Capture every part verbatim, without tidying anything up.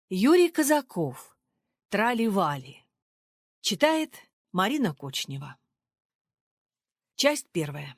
Юрий Казаков. Трали-вали. Читает Марина Кочнева. Часть первая.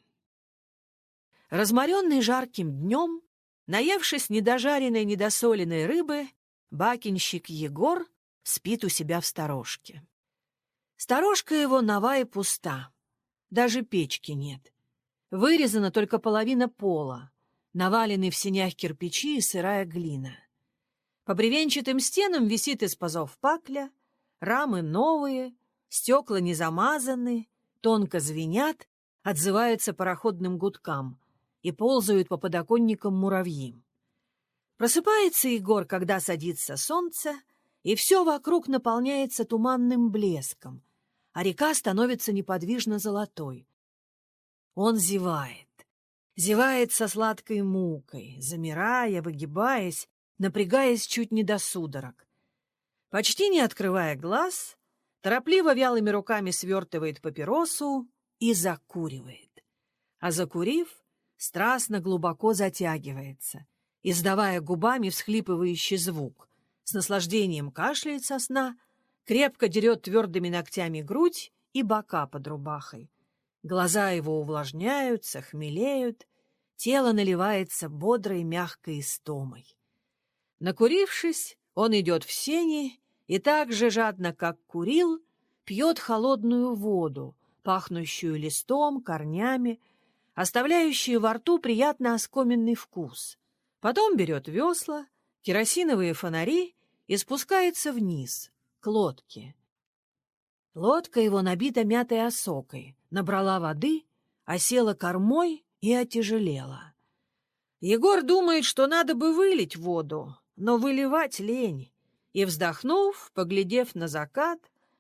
Разморенный жарким днем, наевшись недожаренной, недосоленной рыбы, бакинщик Егор спит у себя в сторожке. Сторожка его нова и пуста, даже печки нет. Вырезана только половина пола, навалены в сенях кирпичи и сырая глина. По бревенчатым стенам висит из пазов пакля, рамы новые, стекла не замазаны, тонко звенят, отзываются пароходным гудкам и ползают по подоконникам муравьи. Просыпается Егор, когда садится солнце, и все вокруг наполняется туманным блеском, а река становится неподвижно золотой. Он зевает, зевает со сладкой мукой, замирая, выгибаясь, напрягаясь чуть не до судорог. Почти не открывая глаз, торопливо вялыми руками свертывает папиросу и закуривает. А закурив, страстно глубоко затягивается, издавая губами всхлипывающий звук, с наслаждением кашляет со сна, крепко дерет твердыми ногтями грудь и бока под рубахой. Глаза его увлажняются, хмелеют, тело наливается бодрой мягкой истомой. Накурившись, он идет в сени и так же жадно, как курил, пьет холодную воду, пахнущую листом, корнями, оставляющую во рту приятно оскоменный вкус. Потом берет весла, керосиновые фонари и спускается вниз, к лодке. Лодка его набита мятой осокой, набрала воды, осела кормой и отяжелела. Егор думает, что надо бы вылить воду, но выливать лень, и, вздохнув, поглядев на закат,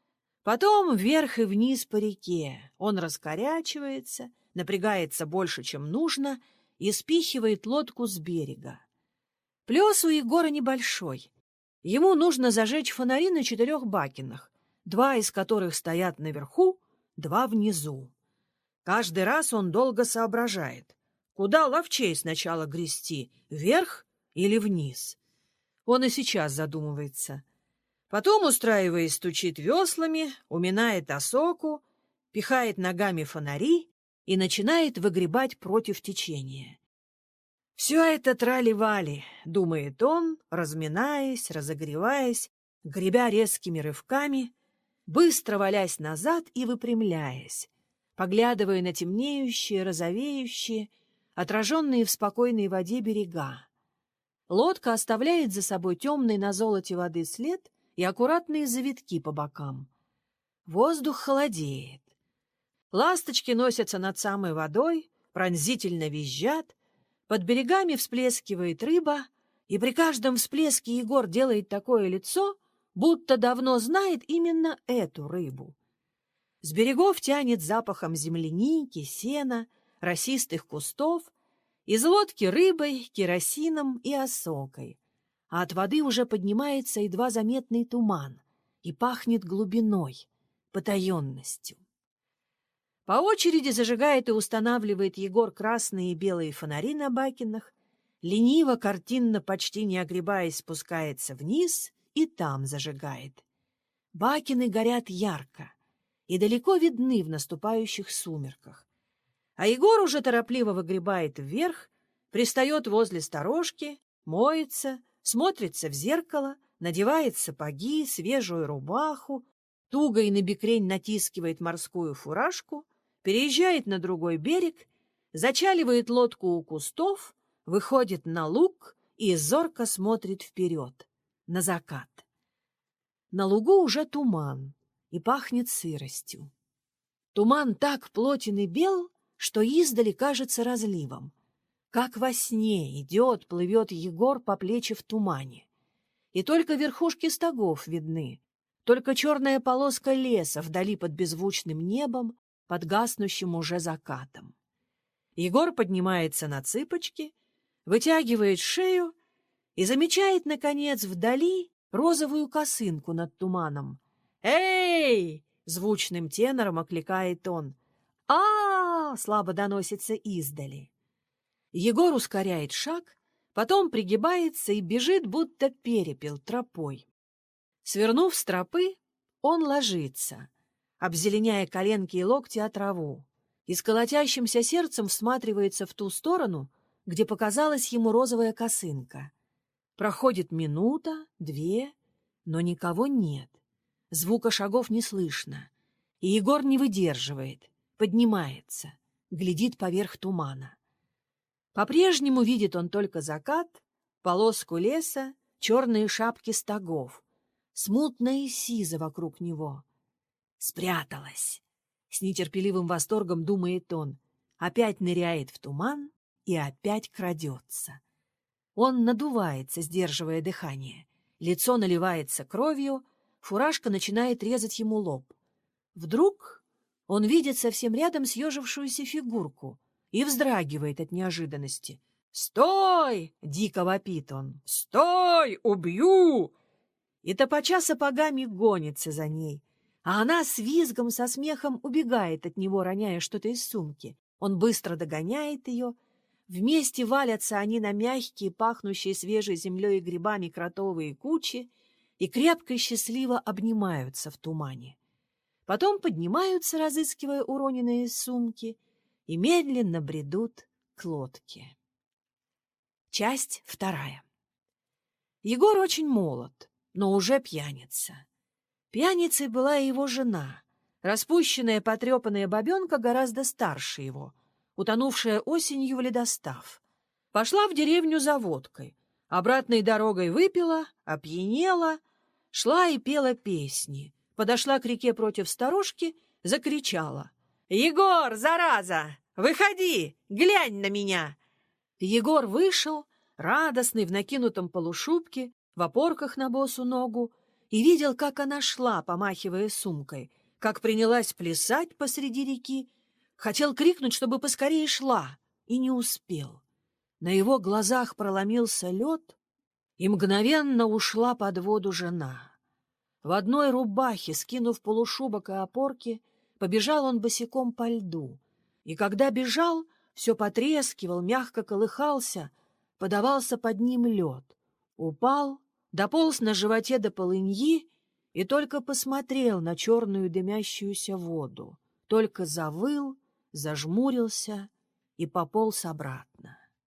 потом вверх и вниз по реке, он раскорячивается, напрягается больше, чем нужно, и спихивает лодку с берега. Плес у Егора небольшой. Ему нужно зажечь фонари на четырех бакинах, два из которых стоят наверху, два внизу. Каждый раз он долго соображает, куда ловчей сначала грести, вверх или вниз. Он и сейчас задумывается. Потом, устраиваясь, стучит веслами, уминает осоку, пихает ногами фонари и начинает выгребать против течения. «Все это трали-вали», — думает он, разминаясь, разогреваясь, гребя резкими рывками, быстро валясь назад и выпрямляясь, поглядывая на темнеющие, розовеющие, отраженные в спокойной воде берега. Лодка оставляет за собой темный на золоте воды след и аккуратные завитки по бокам. Воздух холодеет. Ласточки носятся над самой водой, пронзительно визжат, под берегами всплескивает рыба, и при каждом всплеске Егор делает такое лицо, будто давно знает именно эту рыбу. С берегов тянет запахом земляники, сена, росистых кустов, из лодки рыбой, керосином и осокой, а от воды уже поднимается едва заметный туман и пахнет глубиной, потаенностью. По очереди зажигает и устанавливает Егор красные и белые фонари на бакинах, лениво, картинно, почти не огребаясь, спускается вниз и там зажигает. Бакины горят ярко и далеко видны в наступающих сумерках. А Егор уже торопливо выгребает вверх, пристает возле сторожки, моется, смотрится в зеркало, надевает сапоги, свежую рубаху, туго и набекрень натискивает морскую фуражку, переезжает на другой берег, зачаливает лодку у кустов, выходит на луг и зорко смотрит вперед, на закат. На лугу уже туман и пахнет сыростью. Туман так плотен и бел, что издали кажется разливом. Как во сне идет, плывет Егор по плечи в тумане. И только верхушки стогов видны, только черная полоска леса вдали под беззвучным небом, под гаснущим уже закатом. Егор поднимается на цыпочки, вытягивает шею и замечает, наконец, вдали розовую косынку над туманом. «Эй!» — звучным тенором окликает он. а слабо доносится издали. Егор ускоряет шаг, Потом пригибается и бежит, будто перепел, тропой. Свернув с тропы, он ложится, обзеленяя коленки и локти о траву, и с колотящимся сердцем всматривается в ту сторону, где показалась ему розовая косынка. Проходит минута, две, но никого нет. Звука шагов не слышно, и Егор не выдерживает, поднимается, глядит поверх тумана. По-прежнему видит он только закат, полоску леса, черные шапки стогов, смутно и сизо вокруг него. Спряталась. С нетерпеливым восторгом думает он, опять ныряет в туман и опять крадется. Он надувается, сдерживая дыхание. Лицо наливается кровью, фуражка начинает резать ему лоб. Вдруг он видит совсем рядом съежившуюся фигурку и вздрагивает от неожиданности. «Стой!» — дико вопит он. «Стой! Убью!» И топача сапогами гонится за ней, а она с визгом, со смехом убегает от него, роняя что-то из сумки. Он быстро догоняет ее. Вместе валятся они на мягкие, пахнущие свежей землей и грибами кротовые кучи и крепко и счастливо обнимаются в тумане. Потом поднимаются, разыскивая уроненные сумки, и медленно бредут к лодке. Часть вторая. Егор очень молод, но уже пьяница. Пьяницей была и его жена, распущенная потрепанная бабенка гораздо старше его, утонувшая осенью в ледостав. Пошла в деревню за водкой, обратной дорогой выпила, опьянела, шла и пела песни, подошла к реке против сторожки, закричала: «Егор, зараза, выходи, глянь на меня!» Егор вышел, радостный, в накинутом полушубке, в опорках на босу ногу, и видел, как она шла, помахивая сумкой, как принялась плясать посреди реки. Хотел крикнуть, чтобы поскорее шла, и не успел. На его глазах проломился лед, и мгновенно ушла под воду жена. В одной рубахе, скинув полушубок и опорки, побежал он босиком по льду, и когда бежал, все потрескивал, мягко колыхался, подавался под ним лед. Упал, дополз на животе до полыньи и только посмотрел на черную дымящуюся воду, только завыл, зажмурился и пополз обратно.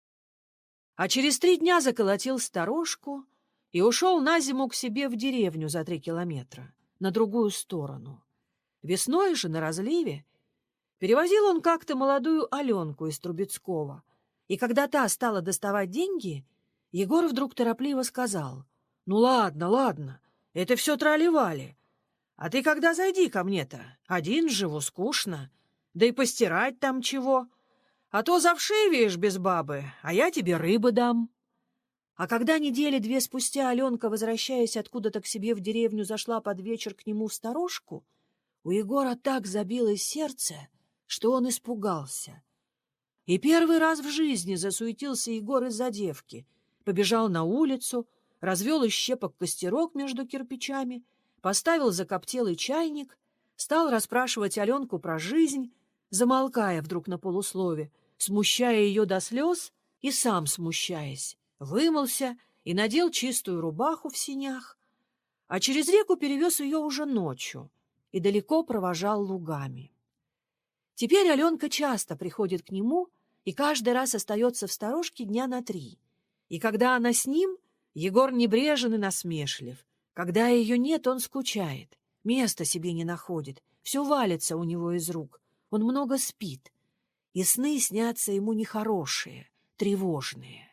А через три дня заколотил сторожку и ушел на зиму к себе в деревню за три километра, на другую сторону. Весной же на разливе перевозил он как-то молодую Аленку из Трубецкого, и когда та стала доставать деньги, Егор вдруг торопливо сказал: «Ну ладно, ладно, это все трали-вали. А ты когда зайди ко мне-то, один живу, скучно, да и постирать там чего, а то завшивеешь без бабы, а я тебе рыбы дам». А когда недели две спустя Аленка, возвращаясь откуда-то к себе в деревню, зашла под вечер к нему в сторожку, у Егора так забилось сердце, что он испугался. И первый раз в жизни засуетился Егор из-за девки, побежал на улицу, развел из щепок костерок между кирпичами, поставил закоптелый чайник, стал расспрашивать Аленку про жизнь, замолкая вдруг на полуслове, смущая ее до слез и сам смущаясь, вымылся и надел чистую рубаху в синях, а через реку перевез ее уже ночью и далеко провожал лугами. Теперь Аленка часто приходит к нему и каждый раз остается в сторожке дня на три. И когда она с ним, Егор небрежен и насмешлив. Когда ее нет, он скучает, места себе не находит, все валится у него из рук, он много спит, и сны снятся ему нехорошие, тревожные.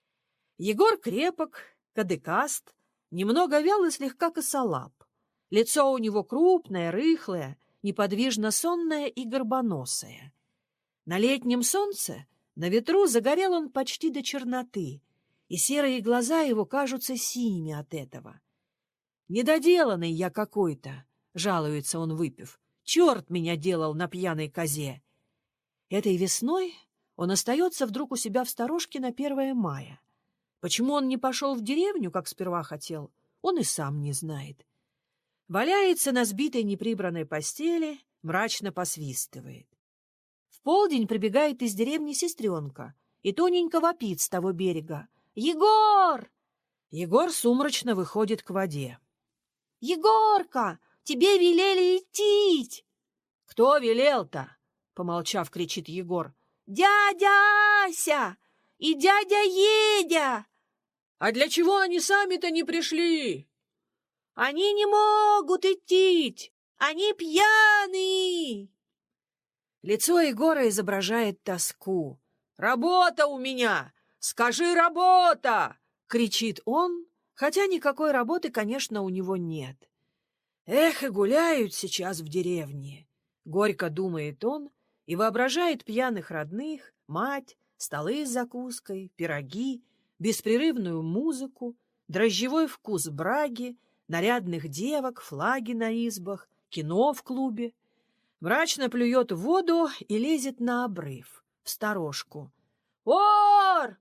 Егор крепок, кадыкаст, немного вял и слегка косолап. Лицо у него крупное, рыхлое, неподвижно сонное и горбоносое. На летнем солнце, на ветру загорел он почти до черноты, и серые глаза его кажутся синими от этого. «Недоделанный я какой-то», — жалуется он, выпив. «Черт меня делал на пьяной козе». Этой весной он остается вдруг у себя в сторожке на первое мая. Почему он не пошел в деревню, как сперва хотел, он и сам не знает. Валяется на сбитой неприбранной постели, мрачно посвистывает. В полдень прибегает из деревни сестренка и тоненько вопит с того берега: Егор!» Егор сумрачно выходит к воде. «Егорка, тебе велели идти!» «Кто велел-то?» — помолчав, кричит Егор. «Дядя Ася и дядя Едя!» «А для чего они сами-то не пришли?» «Они не могут идти! Они пьяные!» Лицо Егора изображает тоску. «Работа у меня! Скажи, работа!» — кричит он, хотя никакой работы, конечно, у него нет. «Эх, и гуляют сейчас в деревне!» — горько думает он и воображает пьяных родных, мать, столы с закуской, пироги, беспрерывную музыку, дрожжевой вкус браги, нарядных девок, флаги на избах, кино в клубе. Мрачно плюет в воду и лезет на обрыв, в сторожку. «Ор!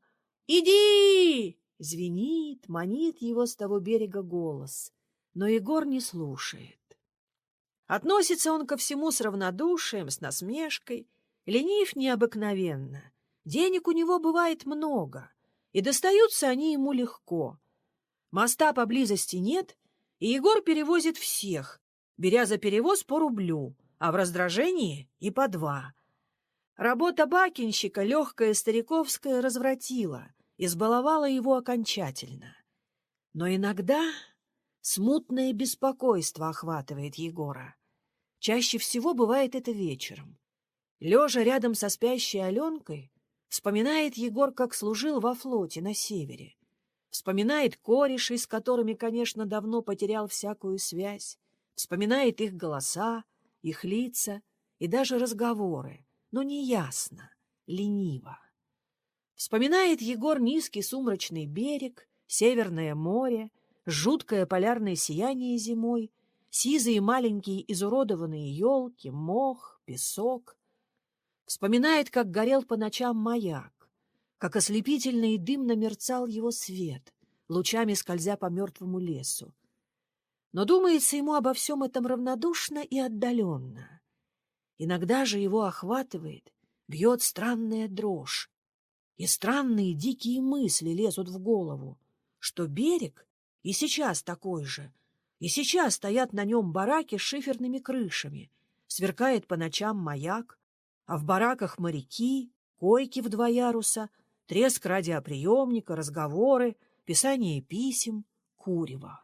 Иди!» — звенит, манит его с того берега голос. Но Егор не слушает. Относится он ко всему с равнодушием, с насмешкой, ленив необыкновенно. Денег у него бывает много, и достаются они ему легко. Моста поблизости нет, и Егор перевозит всех, беря за перевоз по рублю, а в раздражении и по два. Работа бакинщика, легкая стариковская, развратила, избаловала его окончательно. Но иногда смутное беспокойство охватывает Егора. Чаще всего бывает это вечером. Лежа рядом со спящей Аленкой, вспоминает Егор, как служил во флоте на севере. Вспоминает корешей, с которыми, конечно, давно потерял всякую связь. Вспоминает их голоса, их лица и даже разговоры, но неясно, лениво. Вспоминает Егор низкий сумрачный берег, Северное море, жуткое полярное сияние зимой, сизые маленькие изуродованные елки, мох, песок. Вспоминает, как горел по ночам маяк, как ослепительно и дымно мерцал его свет, лучами скользя по мертвому лесу. Но думается ему обо всем этом равнодушно и отдаленно. Иногда же его охватывает, бьет странная дрожь, и странные дикие мысли лезут в голову, что берег и сейчас такой же, и сейчас стоят на нем бараки с шиферными крышами, сверкает по ночам маяк, а в бараках моряки, койки в два яруса, треск радиоприемника, разговоры, писание писем, курево.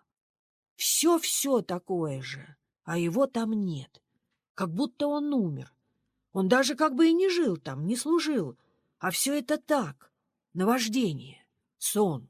Все-все такое же, а его там нет, как будто он умер. Он даже как бы и не жил там, не служил, а все это так, наваждение, сон.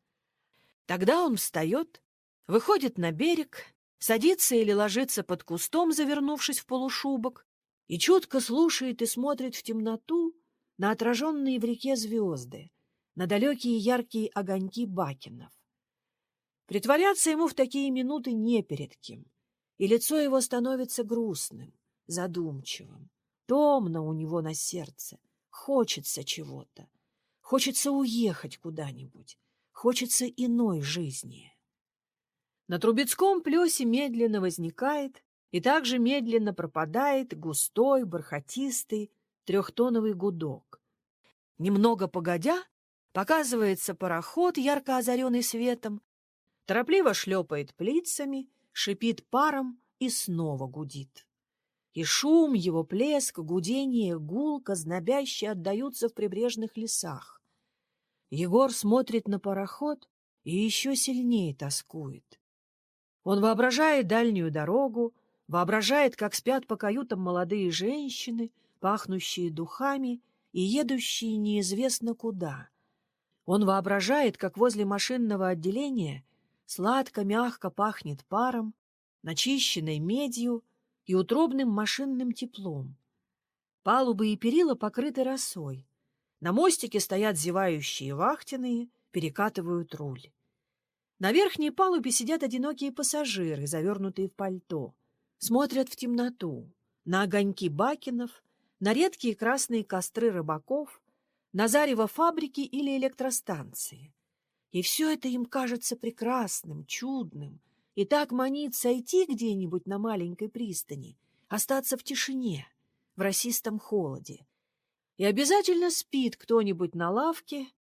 Тогда он встает, выходит на берег, садится или ложится под кустом, завернувшись в полушубок, и чутко слушает и смотрит в темноту на отраженные в реке звезды, на далекие яркие огоньки бакенов. Притворяться ему в такие минуты не перед кем, и лицо его становится грустным, задумчивым. Томно у него на сердце, хочется чего-то, хочется уехать куда-нибудь, хочется иной жизни. На Трубецком плесе медленно возникает и также медленно пропадает густой, бархатистый, трехтоновый гудок. Немного погодя, показывается пароход, ярко озаренный светом, торопливо шлепает плицами, шипит паром и снова гудит. И шум его, плеск, гудение, гулко, знобяще отдаются в прибрежных лесах. Егор смотрит на пароход и еще сильнее тоскует. Он воображает дальнюю дорогу, воображает, как спят по каютам молодые женщины, пахнущие духами и едущие неизвестно куда. Он воображает, как возле машинного отделения сладко-мягко пахнет паром, начищенной медью и утробным машинным теплом. Палубы и перила покрыты росой. На мостике стоят зевающие вахтенные, перекатывают руль. На верхней палубе сидят одинокие пассажиры, завернутые в пальто. Смотрят в темноту, на огоньки бакенов, на редкие красные костры рыбаков, на зарево фабрики или электростанции. И все это им кажется прекрасным, чудным, и так манит сойти где-нибудь на маленькой пристани, остаться в тишине, в росистом холоде. И обязательно спит кто-нибудь на лавке,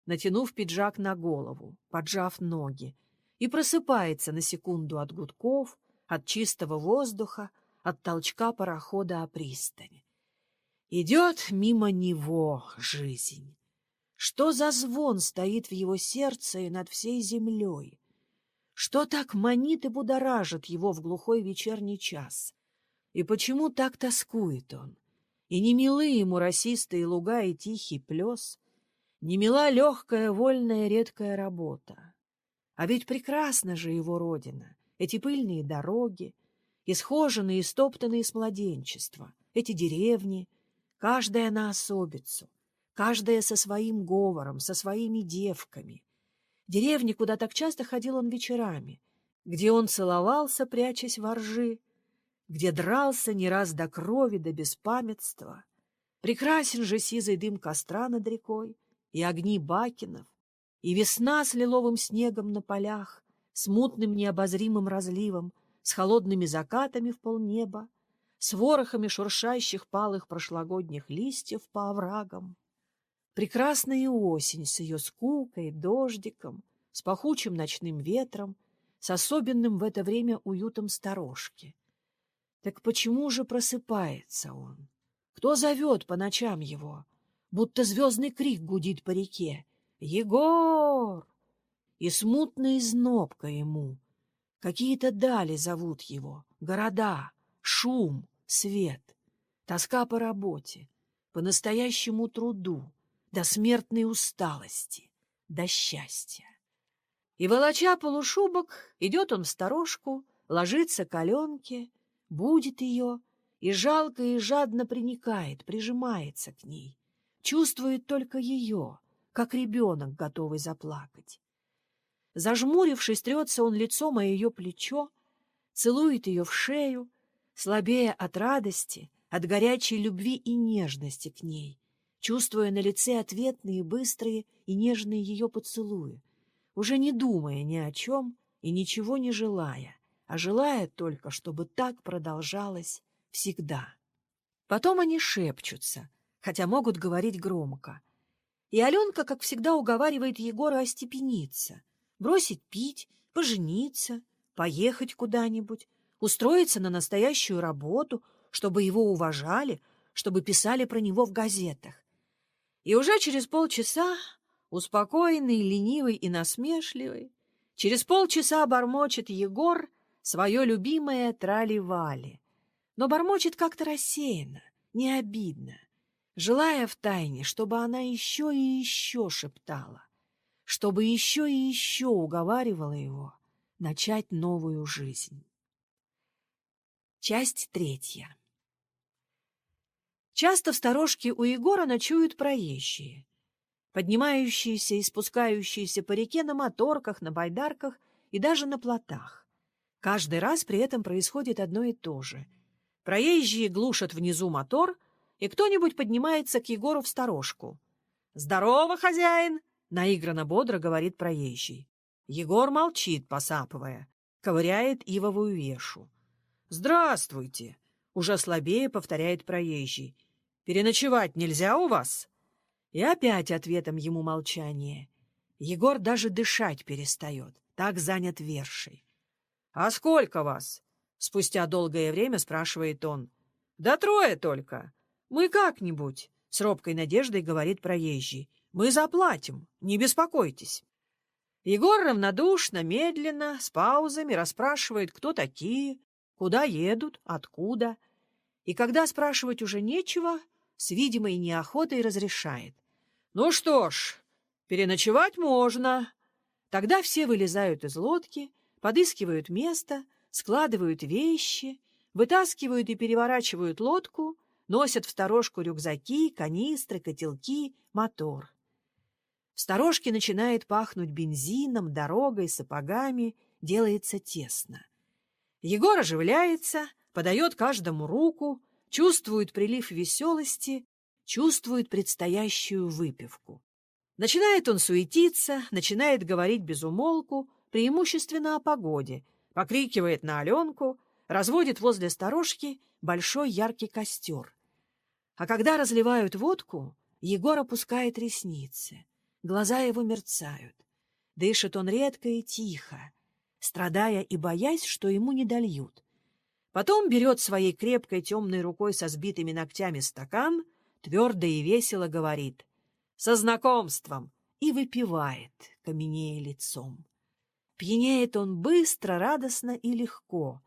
натянув пиджак на голову, поджав ноги, и просыпается на секунду от гудков, от чистого воздуха, от толчка парохода о пристань. Идет мимо него жизнь. Что за звон стоит в его сердце и над всей землей? Что так манит и будоражит его в глухой вечерний час? И почему так тоскует он? И не милы ему росистые луга и тихий плес, не мила легкая, вольная, редкая работа. А ведь прекрасна же его родина, эти пыльные дороги, исхоженные и стоптанные с младенчества, эти деревни, каждая на особицу, каждая со своим говором, со своими девками. Деревни, куда так часто ходил он вечерами, где он целовался, прячась во ржи, где дрался не раз до крови, до беспамятства. Прекрасен же сизый дым костра над рекой, и огни бакенов, и весна с лиловым снегом на полях, с мутным необозримым разливом, с холодными закатами в полнеба, с ворохами шуршащих палых прошлогодних листьев по оврагам. Прекрасна и осень с ее скукой, дождиком, с пахучим ночным ветром, с особенным в это время уютом сторожки. Так почему же просыпается он? Кто зовет по ночам его? Будто звездный крик гудит по реке. «Егор!» И смутная изнобка ему. Какие-то дали зовут его, города, шум, свет, тоска по работе, по настоящему труду, до смертной усталости, до счастья. И, волоча полушубок, идет он в сторожку, ложится к Аленке, будет ее, и жалко и жадно приникает, прижимается к ней, чувствует только ее, как ребенок, готовый заплакать. Зажмурившись, трется он лицом о ее плечо, целует ее в шею, слабея от радости, от горячей любви и нежности к ней, чувствуя на лице ответные, быстрые и нежные ее поцелуи, уже не думая ни о чем и ничего не желая, а желая только, чтобы так продолжалось всегда. Потом они шепчутся, хотя могут говорить громко. И Аленка, как всегда, уговаривает Егора остепениться, бросить пить, пожениться, поехать куда-нибудь, устроиться на настоящую работу, чтобы его уважали, чтобы писали про него в газетах. И уже через полчаса, успокоенный, ленивый и насмешливый, через полчаса бормочет Егор свое любимое трали-вали, но бормочет как-то рассеянно, не обидно, желая втайне, чтобы она еще и еще шептала, чтобы еще и еще уговаривала его начать новую жизнь. Часть третья. Часто в сторожке у Егора ночуют проезжие, поднимающиеся и спускающиеся по реке на моторках, на байдарках и даже на плотах. Каждый раз при этом происходит одно и то же. Проезжие глушат внизу мотор, и кто-нибудь поднимается к Егору в сторожку. «Здорово, хозяин!» — наигранно бодро говорит проезжий. Егор молчит, посапывая, ковыряет ивовую вешу. «Здравствуйте!» — уже слабее повторяет проезжий. «Переночевать нельзя у вас?» И опять ответом ему молчание. Егор даже дышать перестает, так занят вершей. «А сколько вас?» — спустя долгое время спрашивает он. «Да трое только. Мы как-нибудь», — с робкой надеждой говорит проезжий. «Мы заплатим, не беспокойтесь». Егор равнодушно, медленно, с паузами расспрашивает, кто такие, куда едут, откуда. И когда спрашивать уже нечего, с видимой неохотой разрешает. «Ну что ж, переночевать можно». Тогда все вылезают из лодки, подыскивают место, складывают вещи, вытаскивают и переворачивают лодку, носят в сторожку рюкзаки, канистры, котелки, мотор. В сторожке начинает пахнуть бензином, дорогой, сапогами, делается тесно. Егор оживляется, подает каждому руку, чувствует прилив веселости, чувствует предстоящую выпивку. Начинает он суетиться, начинает говорить без умолку, преимущественно о погоде, покрикивает на Аленку, разводит возле сторожки большой яркий костер. А когда разливают водку, Егор опускает ресницы, Глаза его мерцают. Дышит он редко и тихо, страдая и боясь, что ему не дольют. Потом берет своей крепкой темной рукой со сбитыми ногтями стакан, твердо и весело говорит «Со знакомством!» и выпивает, каменея лицом. Пьянеет он быстро, радостно и легко.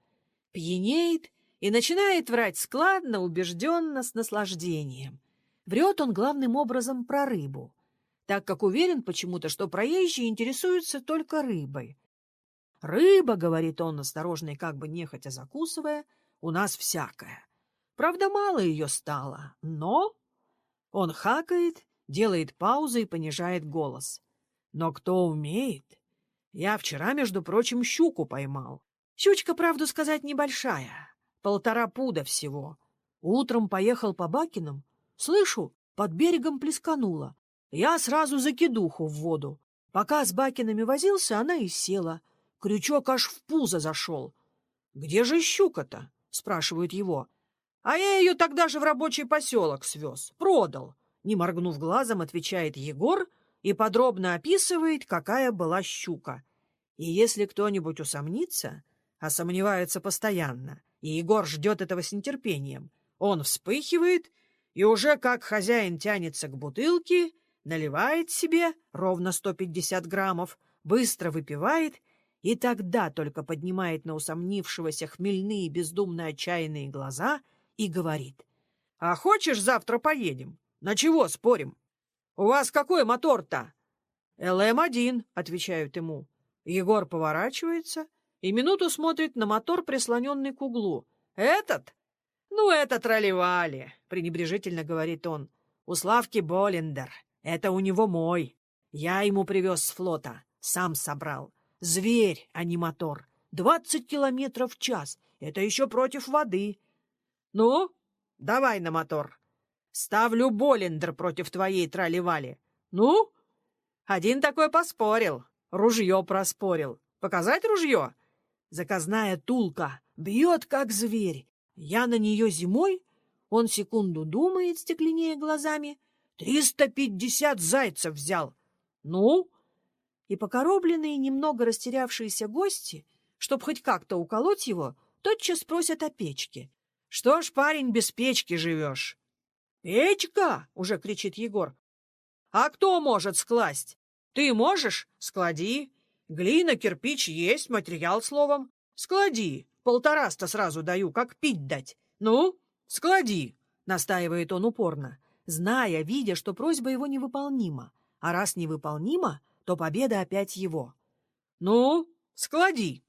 Пьянеет и начинает врать складно, убежденно, с наслаждением. Врет он главным образом про рыбу, так как уверен почему-то, что проезжие интересуются только рыбой. «Рыба, — говорит он, осторожно и как бы нехотя закусывая, — у нас всякая. Правда, мало ее стало, но...» Он хакает, делает паузу и понижает голос. «Но кто умеет? Я вчера, между прочим, щуку поймал. Щучка, правду сказать, небольшая, полтора пуда всего. Утром поехал по Бакинам, слышу, под берегом плескануло. Я сразу закидуху в воду. Пока с Бакинами возился, она и села. Крючок аж в пузо зашел. «Где же щука-то?» — спрашивают его. «А я ее тогда же в рабочий поселок свез, продал», — не моргнув глазом, отвечает Егор и подробно описывает, какая была щука. И если кто-нибудь усомнится, а сомневается постоянно, и Егор ждет этого с нетерпением, он вспыхивает и уже как хозяин тянется к бутылке, наливает себе ровно сто пятьдесят граммов, быстро выпивает и тогда только поднимает на усомнившегося хмельные бездумно отчаянные глаза и говорит: «А хочешь, завтра поедем? На чего спорим? У вас какой мотор-то?» «эл эм один», — отвечают ему. Егор поворачивается и минуту смотрит на мотор, прислоненный к углу. «Этот? Ну, это тролливали», — пренебрежительно говорит он. «У Славки Болендер. Это у него мой. Я ему привез с флота. Сам собрал. Зверь, а не мотор. Двадцать километров в час. Это еще против воды. Ну, давай на мотор. Ставлю Болендер против твоей тролливали. Ну?» Один такой поспорил. Ружье проспорил. Показать ружье? Заказная тулка. Бьет, как зверь. Я на нее зимой. Он секунду думает, стекленея глазами. Триста пятьдесят зайцев взял. Ну? И покоробленные, немного растерявшиеся гости, чтоб хоть как-то уколоть его, тотчас просят о печке. Что ж, парень, без печки живешь? «Печка!» — уже кричит Егор. «А кто может скласть? Ты можешь? Склади. Глина, кирпич есть, материал, словом. Склади. Полтораста сразу даю, как пить дать. Ну, склади», — настаивает он упорно, зная, видя, что просьба его невыполнима. А раз невыполнима, то победа опять его. «Ну, склади».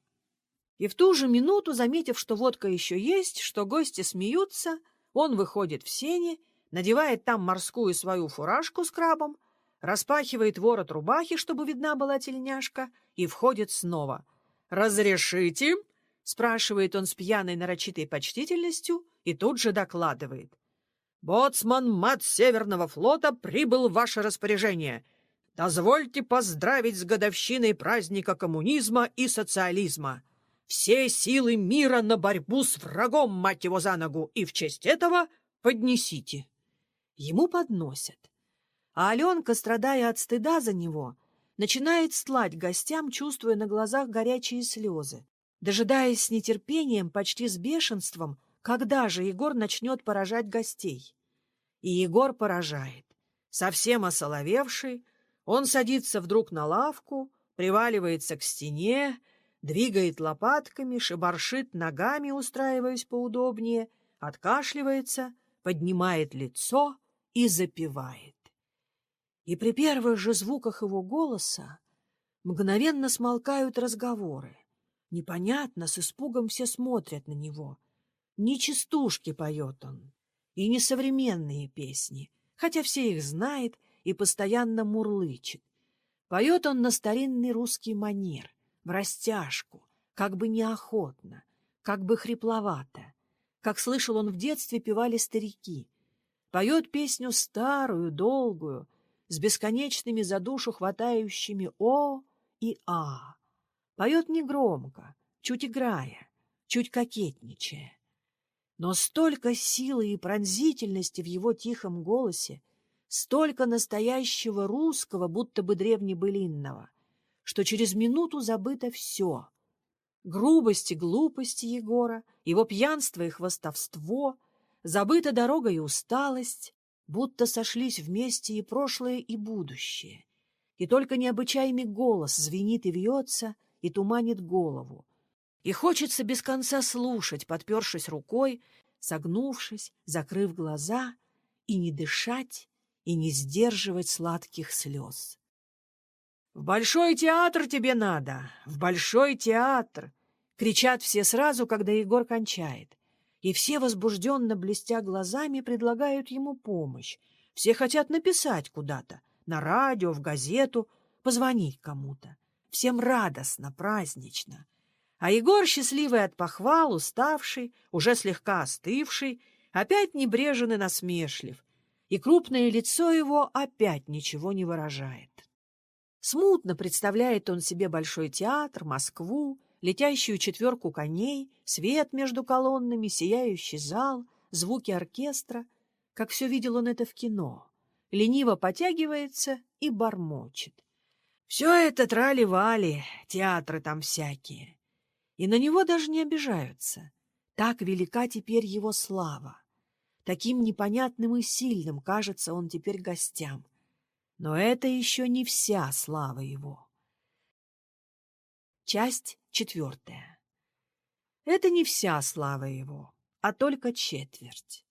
И в ту же минуту, заметив, что водка еще есть, что гости смеются, он выходит в сени, надевает там морскую свою фуражку с крабом, распахивает ворот рубахи, чтобы видна была тельняшка, и входит снова. «Разрешите?» — спрашивает он с пьяной нарочитой почтительностью и тут же докладывает. «Боцман мат Северного флота прибыл в ваше распоряжение. Дозвольте поздравить с годовщиной праздника коммунизма и социализма. Все силы мира на борьбу с врагом, мать его за ногу, и в честь этого поднесите». Ему подносят. А Аленка, страдая от стыда за него, начинает стлать гостям, чувствуя на глазах горячие слезы, дожидаясь с нетерпением, почти с бешенством, когда же Егор начнет поражать гостей. И Егор поражает. Совсем осоловевший, он садится вдруг на лавку, приваливается к стене, двигает лопатками, шебаршит ногами, устраиваясь поудобнее, откашливается, поднимает лицо и запевает. И при первых же звуках его голоса мгновенно смолкают разговоры. Непонятно, с испугом все смотрят на него. Не частушки поет он, и не современные песни, хотя все их знает и постоянно мурлычет. Поет он на старинный русский манер, в растяжку, как бы неохотно, как бы хрипловато, как слышал он в детстве певали старики. Поет песню старую, долгую, с бесконечными за душу хватающими «о» и «а». Поет негромко, чуть играя, чуть кокетничая. Но столько силы и пронзительности в его тихом голосе, столько настоящего русского, будто бы древнебылинного, что через минуту забыто все. Грубость и глупость Егора, его пьянство и хвастовство, забыта дорога и усталость, будто сошлись вместе и прошлое, и будущее. И только необычайный голос звенит и вьется, и туманит голову. И хочется без конца слушать, подпершись рукой, согнувшись, закрыв глаза, и не дышать, и не сдерживать сладких слез. «В Большой театр тебе надо! В Большой театр!» Кричат все сразу, когда Егор кончает. И все, возбужденно блестя глазами, предлагают ему помощь. Все хотят написать куда-то, на радио, в газету, позвонить кому-то. Всем радостно, празднично. А Егор, счастливый от похвал, уставший, уже слегка остывший, опять небрежен и насмешлив, и крупное лицо его опять ничего не выражает. Смутно представляет он себе Большой театр, Москву, летящую четверку коней, свет между колоннами, сияющий зал, звуки оркестра, как все видел он это в кино. Лениво потягивается и бормочет. Все это трали-вали, театры там всякие. И на него даже не обижаются. Так велика теперь его слава. Таким непонятным и сильным кажется он теперь гостям. Но это еще не вся слава его. Часть четвертая. Это не вся слава его, а только четверть.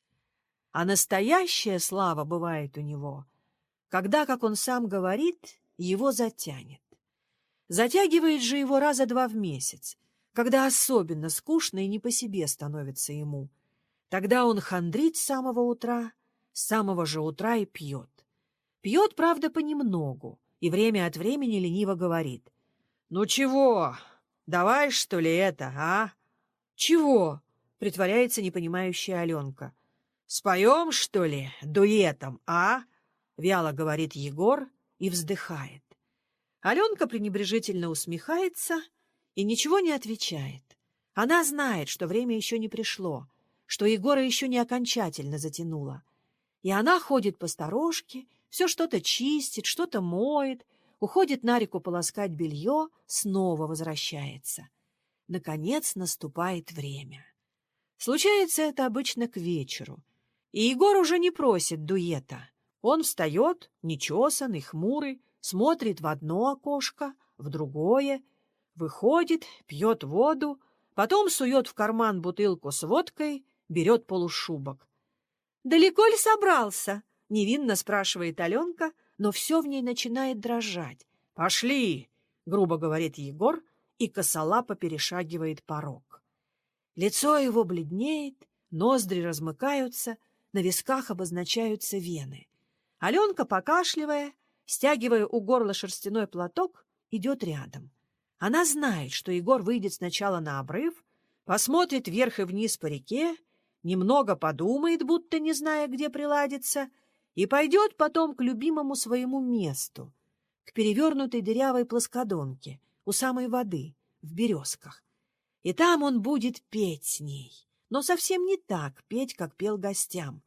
А настоящая слава бывает у него, когда, как он сам говорит, его затянет. Затягивает же его раза два в месяц, когда особенно скучно и не по себе становится ему. Тогда он хандрит с самого утра, с самого же утра и пьет. Пьет, правда, понемногу, и время от времени лениво говорит. «Ну чего? Давай, что ли, это, а?» «Чего?» — притворяется непонимающая Аленка. «Споем, что ли, дуэтом, а?» — вяло говорит Егор и вздыхает. Аленка пренебрежительно усмехается и ничего не отвечает. Она знает, что время еще не пришло, что Егора еще не окончательно затянуло. И она ходит по сторожке, все что-то чистит, что-то моет, уходит на реку полоскать белье, снова возвращается. Наконец наступает время. Случается это обычно к вечеру. И Егор уже не просит дуэта. Он встает, нечесанный, хмурый, смотрит в одно окошко, в другое, выходит, пьет воду, потом сует в карман бутылку с водкой, берет полушубок. «Далеко ли собрался?» — невинно спрашивает Аленка, но все в ней начинает дрожать. «Пошли!» — грубо говорит Егор, и косолапо перешагивает порог. Лицо его бледнеет, ноздри размыкаются, на висках обозначаются вены. Аленка, покашливая, стягивая у горла шерстяной платок, идет рядом. Она знает, что Егор выйдет сначала на обрыв, посмотрит вверх и вниз по реке, немного подумает, будто не зная, где приладиться, и пойдет потом к любимому своему месту, к перевернутой дырявой плоскодонке у самой воды, в березках. И там он будет петь с ней, но совсем не так петь, как пел гостям.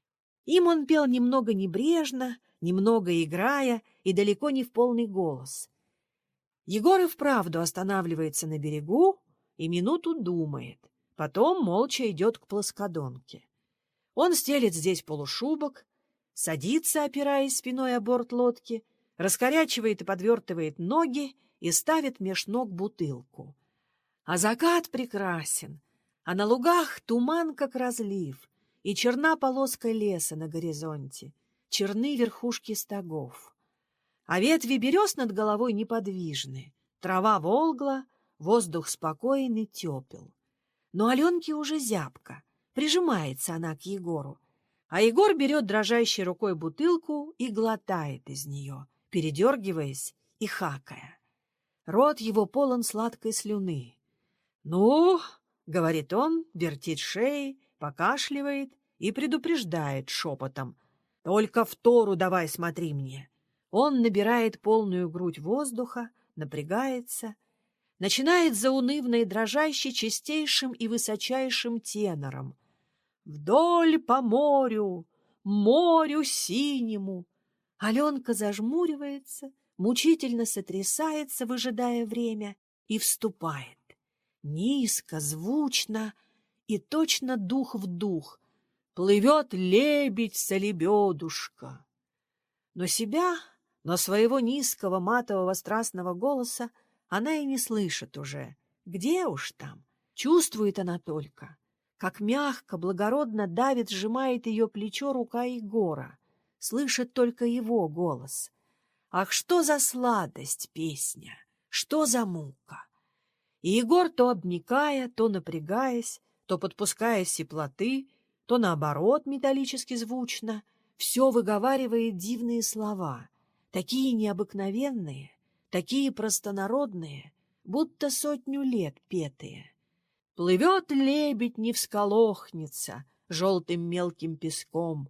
Им он пел немного небрежно, немного играя и далеко не в полный голос. Егор и вправду останавливается на берегу и минуту думает, потом молча идет к плоскодонке. Он стелит здесь полушубок, садится, опираясь спиной о борт лодки, раскорячивает и подвертывает ноги и ставит меж ног бутылку. А закат прекрасен, а на лугах туман, как разлив, и черна полоска леса на горизонте, черны верхушки стогов. А ветви берез над головой неподвижны, трава волгла, воздух спокойный, тепел. Но Аленке уже зябко, прижимается она к Егору, а Егор берет дрожащей рукой бутылку и глотает из нее, передергиваясь и хакая. Рот его полон сладкой слюны. «Ну, — говорит он, вертит шеей, покашливает и предупреждает шепотом, — только втору давай смотри мне». Он набирает полную грудь воздуха, напрягается, начинает заунывно и дрожаще чистейшим и высочайшим тенором. «Вдоль по морю морю синему. Аленка зажмуривается, мучительно сотрясается, выжидая время, и вступает. Низко, звучно и точно дух в дух. Плывет лебедь-солебедушка. Но себя, но своего низкого матового страстного голоса она и не слышит уже. Где уж там? Чувствует она только, как мягко, благородно давит, сжимает ее плечо рука Егора. Слышит только его голос. Ах, что за сладость песня, что за мука! И Егор, то обмякая, то напрягаясь, то подпуская теплоты, то наоборот металлически звучно, все выговаривает дивные слова, такие необыкновенные, такие простонародные, будто сотню лет петые. Плывет лебедь, не всколохнется желтым мелким песком,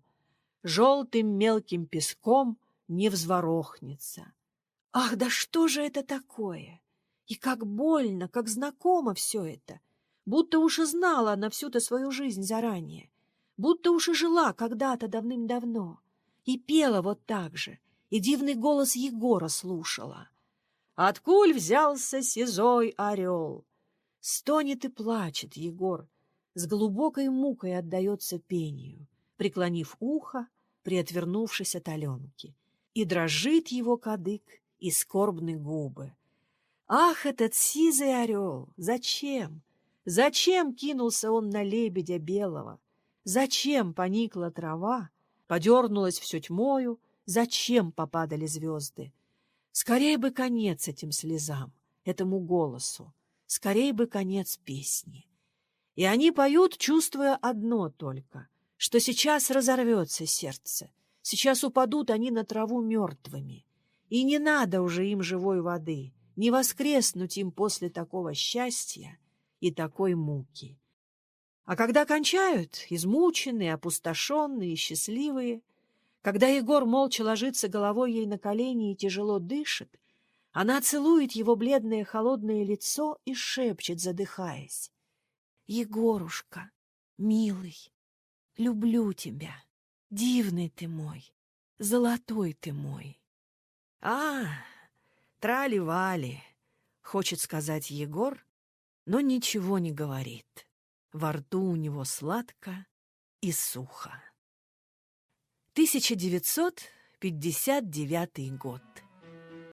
желтым мелким песком не взворохнется. Ах, да что же это такое? И как больно, как знакомо все это, будто уж и знала она всю-то свою жизнь заранее, будто уж и жила когда-то давным-давно, и пела вот так же, и дивный голос Егора слушала. Откуль взялся сизой орел? Стонет и плачет Егор, с глубокой мукой отдается пению, преклонив ухо, приотвернувшись от Аленки, и дрожит его кадык и скорбны губы. Ах, этот сизый орел! Зачем? Зачем кинулся он на лебедя белого? Зачем поникла трава, подернулась все тьмою? Зачем попадали звезды? Скорей бы конец этим слезам, этому голосу, скорей бы конец песни. И они поют, чувствуя одно только, что сейчас разорвется сердце, сейчас упадут они на траву мертвыми, и не надо уже им живой воды, не воскреснуть им после такого счастья и такой муки. А когда кончают, измученные, опустошенные, счастливые, когда Егор молча ложится головой ей на колени и тяжело дышит, она целует его бледное холодное лицо и шепчет, задыхаясь: «Егорушка, милый, люблю тебя, дивный ты мой, золотой ты мой». «А, трали-вали», — хочет сказать Егор, но ничего не говорит. Во рту у него сладко и сухо. тысяча девятьсот пятьдесят девятый год.